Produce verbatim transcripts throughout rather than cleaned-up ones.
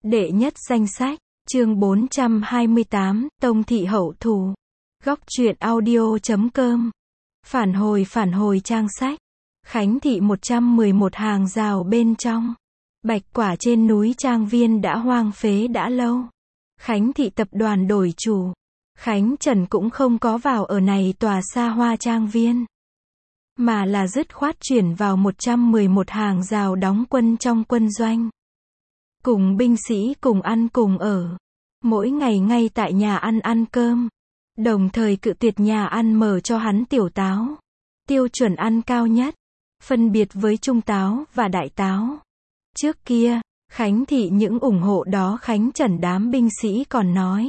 Đệ nhất danh sách, chương bốn trăm hai mươi tám, Tông thị hậu thù. Góc truyện audio chấm com. Phản hồi phản hồi trang sách. Khánh thị một trăm mười một hàng rào bên trong. Bạch quả trên núi Trang Viên đã hoang phế đã lâu. Khánh thị tập đoàn đổi chủ. Khánh Trần cũng không có vào ở này tòa xa hoa Trang Viên, mà là dứt khoát chuyển vào một trăm mười một hàng rào đóng quân trong quân doanh. Cùng binh sĩ cùng ăn cùng ở. Mỗi ngày ngay tại nhà ăn ăn cơm. Đồng thời cự tuyệt nhà ăn mở cho hắn tiểu táo. Tiêu chuẩn ăn cao nhất. Phân biệt với trung táo và đại táo. Trước kia, Khánh thị những ủng hộ đó Khánh Trần đám binh sĩ còn nói.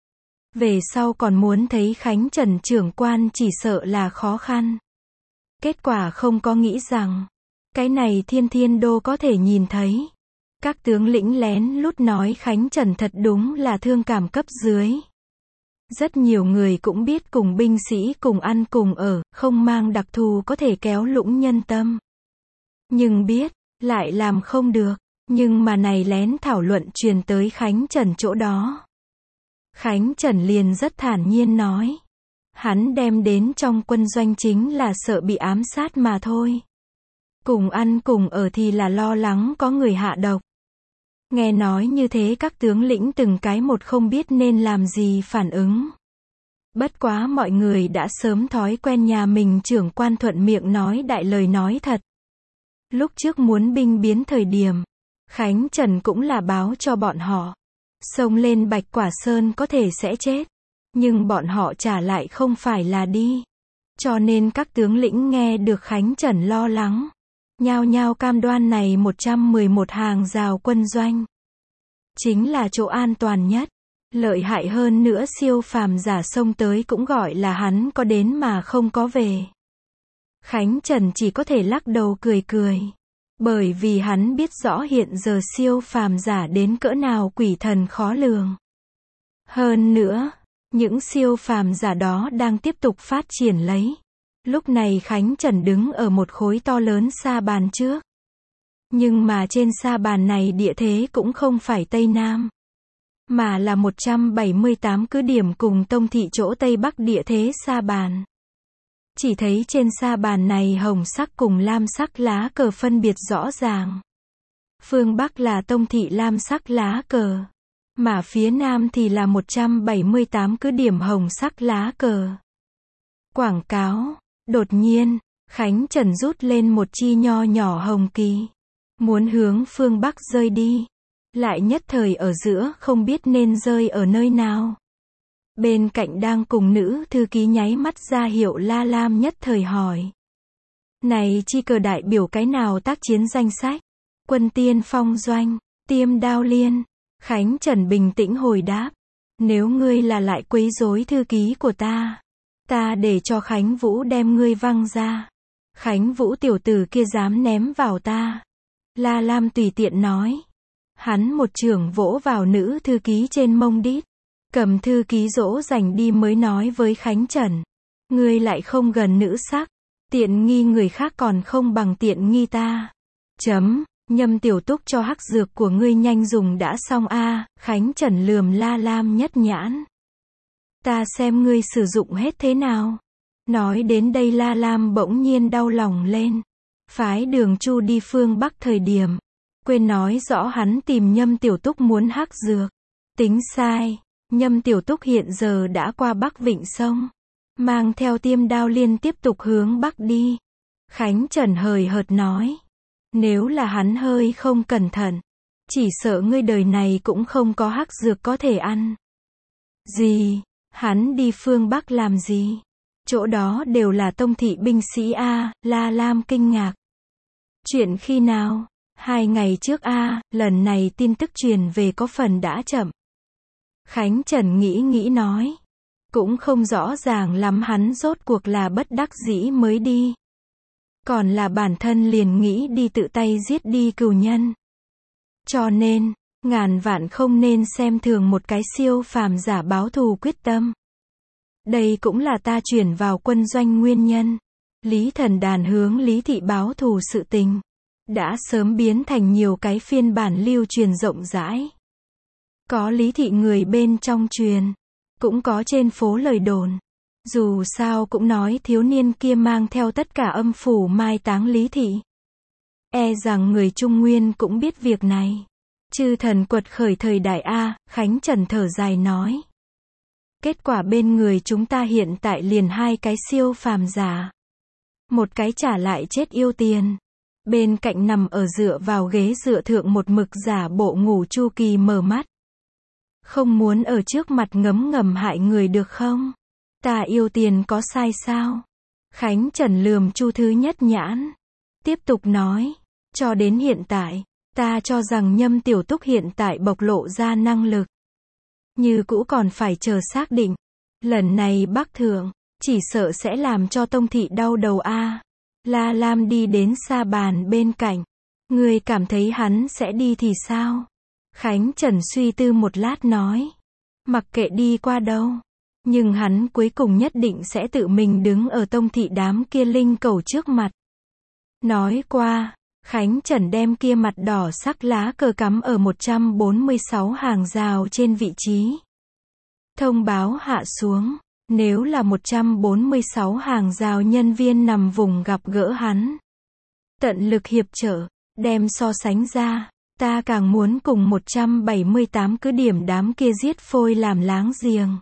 Về sau còn muốn thấy Khánh Trần trưởng quan chỉ sợ là khó khăn. Kết quả không có nghĩ rằng, cái này Thiên Thiên Đô có thể nhìn thấy. Các tướng lĩnh lén lút nói Khánh Trần thật đúng là thương cảm cấp dưới. Rất nhiều người cũng biết cùng binh sĩ cùng ăn cùng ở, không mang đặc thù có thể kéo lũng nhân tâm. Nhưng biết, lại làm không được. Nhưng mà này lén thảo luận truyền tới Khánh Trần chỗ đó. Khánh Trần liền rất thản nhiên nói. Hắn đem đến trong quân doanh chính là sợ bị ám sát mà thôi. Cùng ăn cùng ở thì là lo lắng có người hạ độc. Nghe nói như thế các tướng lĩnh từng cái một không biết nên làm gì phản ứng. Bất quá mọi người đã sớm thói quen nhà mình trưởng quan thuận miệng nói đại lời nói thật. Lúc trước muốn binh biến thời điểm, Khánh Trần cũng là báo cho bọn họ. Xông lên Bạch Quả Sơn có thể sẽ chết. Nhưng bọn họ trả lại không phải là đi. Cho nên các tướng lĩnh nghe được Khánh Trần lo lắng. Nhao nhao cam đoan này một trăm mười một hàng rào quân doanh. Chính là chỗ an toàn nhất. Lợi hại hơn nữa siêu phàm giả xông tới cũng gọi là hắn có đến mà không có về. Khánh Trần chỉ có thể lắc đầu cười cười. Bởi vì hắn biết rõ hiện giờ siêu phàm giả đến cỡ nào quỷ thần khó lường. Hơn nữa, những siêu phàm giả đó đang tiếp tục phát triển lấy. Lúc này Khánh Trần đứng ở một khối to lớn sa bàn trước. Nhưng mà trên sa bàn này địa thế cũng không phải Tây Nam, mà là một trăm bảy mươi tám cứ điểm cùng Tông thị chỗ Tây Bắc địa thế sa bàn. Chỉ thấy trên sa bàn này hồng sắc cùng lam sắc lá cờ phân biệt rõ ràng. Phương Bắc là Tông thị lam sắc lá cờ, mà phía Nam thì là một trăm bảy mươi tám cứ điểm hồng sắc lá cờ. Quảng cáo. Đột nhiên, Khánh Trần rút lên một chi nho nhỏ hồng kỳ. Muốn hướng phương Bắc rơi đi. Lại nhất thời ở giữa không biết nên rơi ở nơi nào. Bên cạnh đang cùng nữ thư ký nháy mắt ra hiệu La Lam nhất thời hỏi. Này chi cờ đại biểu cái nào tác chiến danh sách? Quân tiên phong doanh, Tiêm Đao Liên. Khánh Trần bình tĩnh hồi đáp. Nếu ngươi là lại quấy rối thư ký của ta, ta để cho Khánh Vũ đem ngươi văng ra. Khánh Vũ tiểu tử kia dám ném vào ta. La Lam tùy tiện nói. Hắn một chưởng vỗ vào nữ thư ký trên mông đít. Cầm thư ký dỗ dành đi mới nói với Khánh Trần. Ngươi lại không gần nữ sắc. Tiện nghi người khác còn không bằng tiện nghi ta. Chấm, Nhâm tiểu túc cho hắc dược của ngươi nhanh dùng đã xong a. À, Khánh Trần lườm La Lam nhất nhãn. Ta xem ngươi sử dụng hết thế nào. Nói đến đây La Lam bỗng nhiên đau lòng lên. Phái Đường Chu đi phương Bắc thời điểm. Quên nói rõ hắn tìm Nhâm tiểu túc muốn hắc dược. Tính sai. Nhâm tiểu túc hiện giờ đã qua Bắc Vịnh Sông. Mang theo Tiêm Đao Liên tiếp tục hướng Bắc đi. Khánh Trần hời hợt nói. Nếu là hắn hơi không cẩn thận. Chỉ sợ ngươi đời này cũng không có hắc dược có thể ăn. Gì? Hắn đi phương Bắc làm gì? Chỗ đó đều là Tông thị binh sĩ a. La Lam kinh ngạc. Chuyện khi nào? Hai ngày trước a. Lần này tin tức truyền về có phần đã chậm. Khánh Trần nghĩ nghĩ nói. Cũng không rõ ràng lắm hắn rốt cuộc là bất đắc dĩ mới đi. Còn là bản thân liền nghĩ đi tự tay giết đi cừu nhân. Cho nên, ngàn vạn không nên xem thường một cái siêu phàm giả báo thù quyết tâm. Đây cũng là ta chuyển vào quân doanh nguyên nhân. Lý Thần Đàn hướng Lý Thị báo thù sự tình. Đã sớm biến thành nhiều cái phiên bản lưu truyền rộng rãi. Có Lý thị người bên trong truyền, cũng có trên phố lời đồn. Dù sao cũng nói thiếu niên kia mang theo tất cả âm phủ mai táng Lý thị. E rằng người Trung Nguyên cũng biết việc này. Chư thần quật khởi thời đại A, Khánh Trần thở dài nói. Kết quả bên người chúng ta hiện tại liền hai cái siêu phàm giả. Một cái trả lại chết yêu tiền. Bên cạnh nằm ở dựa vào ghế dựa thượng một mực giả bộ ngủ Chu Kỳ mở mắt. Không muốn ở trước mặt ngấm ngầm hại người được không? Ta yêu tiền có sai sao? Khánh Trần lườm Chu thứ nhất nhãn. Tiếp tục nói. Cho đến hiện tại, ta cho rằng Nhâm Tiểu Túc hiện tại bộc lộ ra năng lực. Như cũ còn phải chờ xác định. Lần này Bắc Thượng, chỉ sợ sẽ làm cho Tông thị đau đầu a. La Lam đi đến sa bàn bên cạnh. Ngươi cảm thấy hắn sẽ đi thì sao? Khánh Trần suy tư một lát nói. Mặc kệ đi qua đâu. Nhưng hắn cuối cùng nhất định sẽ tự mình đứng ở Tông thị đám kia linh cầu trước mặt. Nói qua, Khánh Trần đem kia mặt đỏ sắc lá cờ cắm ở một trăm bốn mươi sáu hàng rào trên vị trí. Thông báo hạ xuống, nếu là một trăm bốn mươi sáu hàng rào nhân viên nằm vùng gặp gỡ hắn. Tận lực hiệp trợ, đem so sánh ra, ta càng muốn cùng một trăm bảy mươi tám cứ điểm đám kia giết phôi làm láng giềng.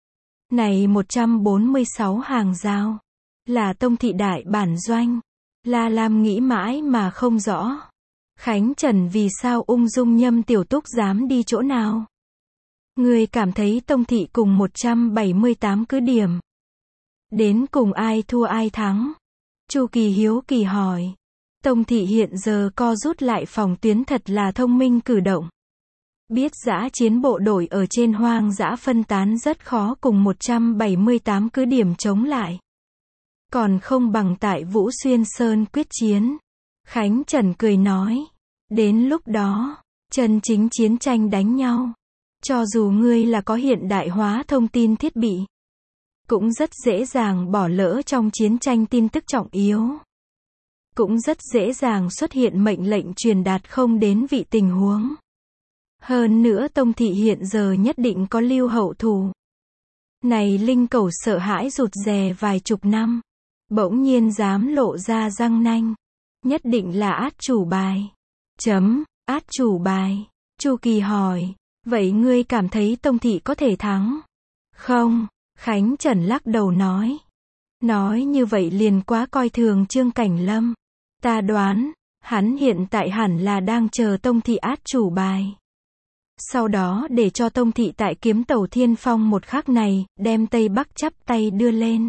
Này một trăm bốn mươi sáu hàng rào, là Tông thị đại bản doanh. La Lam nghĩ mãi mà không rõ. Khánh Trần vì sao ung dung Nhâm Tiểu Túc dám đi chỗ nào? Người cảm thấy Tông thị cùng một trăm bảy mươi tám cứ điểm. Đến cùng ai thua ai thắng? Chu Kỳ hiếu kỳ hỏi. Tông thị hiện giờ co rút lại phòng tuyến thật là thông minh cử động. Biết dã chiến bộ đội ở trên hoang dã phân tán rất khó cùng một trăm bảy mươi tám cứ điểm chống lại. Còn không bằng tại Vũ Xuyên Sơn quyết chiến. Khánh Trần cười nói. Đến lúc đó, chân chính chiến tranh đánh nhau. Cho dù ngươi là có hiện đại hóa thông tin thiết bị, cũng rất dễ dàng bỏ lỡ trong chiến tranh tin tức trọng yếu. Cũng rất dễ dàng xuất hiện mệnh lệnh truyền đạt không đến vị tình huống. Hơn nữa Tông thị hiện giờ nhất định có lưu hậu thủ. Này linh cầu sợ hãi rụt rè vài chục năm. Bỗng nhiên dám lộ ra răng nanh. Nhất định là át chủ bài. Chấm, át chủ bài. Chu Kỳ hỏi. Vậy ngươi cảm thấy Tông thị có thể thắng? Không, Khánh Trần lắc đầu nói. Nói như vậy liền quá coi thường Trương Cảnh Lâm. Ta đoán, hắn hiện tại hẳn là đang chờ Tông thị át chủ bài. Sau đó để cho Tông thị tại kiếm tàu Thiên Phong một khắc này, đem Tây Bắc chắp tay đưa lên.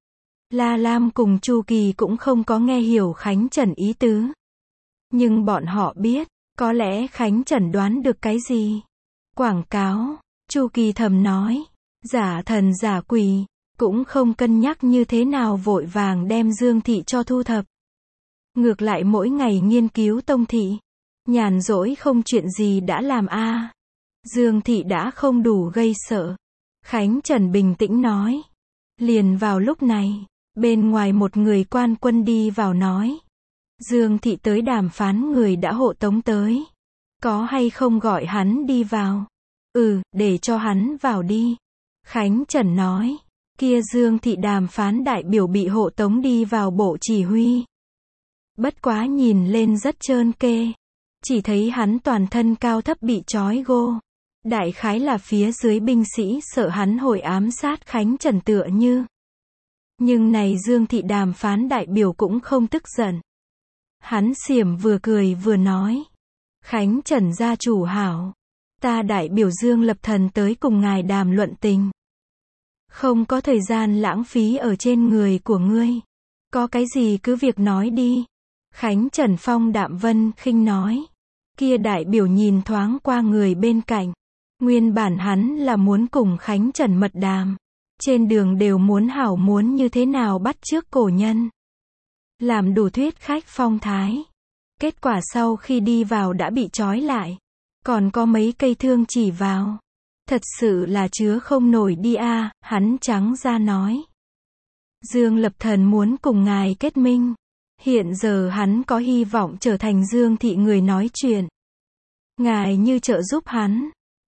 La Lam cùng Chu Kỳ cũng không có nghe hiểu Khánh Trần ý tứ. Nhưng bọn họ biết, có lẽ Khánh Trần đoán được cái gì. Quảng cáo, Chu Kỳ thầm nói, giả thần giả quỷ, cũng không cân nhắc như thế nào vội vàng đem Dương thị cho thu thập. Ngược lại mỗi ngày nghiên cứu Tông thị, nhàn rỗi không chuyện gì đã làm a. À. Dương thị đã không đủ gây sợ. Khánh Trần bình tĩnh nói. Liền vào lúc này, bên ngoài một người quan quân đi vào nói. Dương thị tới đàm phán người đã hộ tống tới. Có hay không gọi hắn đi vào? Ừ, để cho hắn vào đi. Khánh Trần nói. Kia Dương thị đàm phán đại biểu bị hộ tống đi vào bộ chỉ huy. Bất quá nhìn lên rất trơn kê. Chỉ thấy hắn toàn thân cao thấp bị trói gô. Đại khái là phía dưới binh sĩ sợ hắn hồi ám sát Khánh Trần tựa như. Nhưng này Dương thị đàm phán đại biểu cũng không tức giận. Hắn xiểm vừa cười vừa nói. Khánh Trần gia chủ hảo. Ta đại biểu Dương Lập Thần tới cùng ngài đàm luận tình. Không có thời gian lãng phí ở trên người của ngươi. Có cái gì cứ việc nói đi. Khánh Trần phong đạm vân khinh nói. Kia đại biểu nhìn thoáng qua người bên cạnh. Nguyên bản hắn là muốn cùng Khánh Trần mật đàm. Trên đường đều muốn hảo muốn như thế nào bắt chước cổ nhân. Làm đủ thuyết khách phong thái. Kết quả sau khi đi vào đã bị trói lại. Còn có mấy cây thương chỉ vào. Thật sự là chứa không nổi đi a. À, hắn trắng ra nói. Dương Lập Thần muốn cùng ngài kết minh. Hiện giờ hắn có hy vọng trở thành Dương thị người nói chuyện. Ngài như trợ giúp hắn.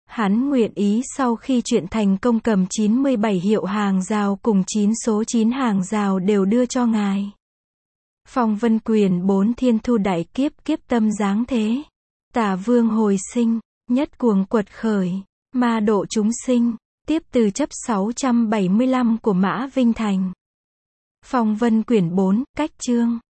Hắn nguyện ý sau khi chuyện thành công cầm chín mươi bảy hiệu hàng rào cùng chín số chín hàng rào đều đưa cho ngài. Phong vân quyền bốn thiên thu đại kiếp, kiếp tâm giáng thế. Tả vương hồi sinh, nhất cuồng quật khởi, ma độ chúng sinh, tiếp từ chấp sáu trăm bảy mươi lăm của Mã Vinh Thành. Phong vân quyển bốn, cách chương.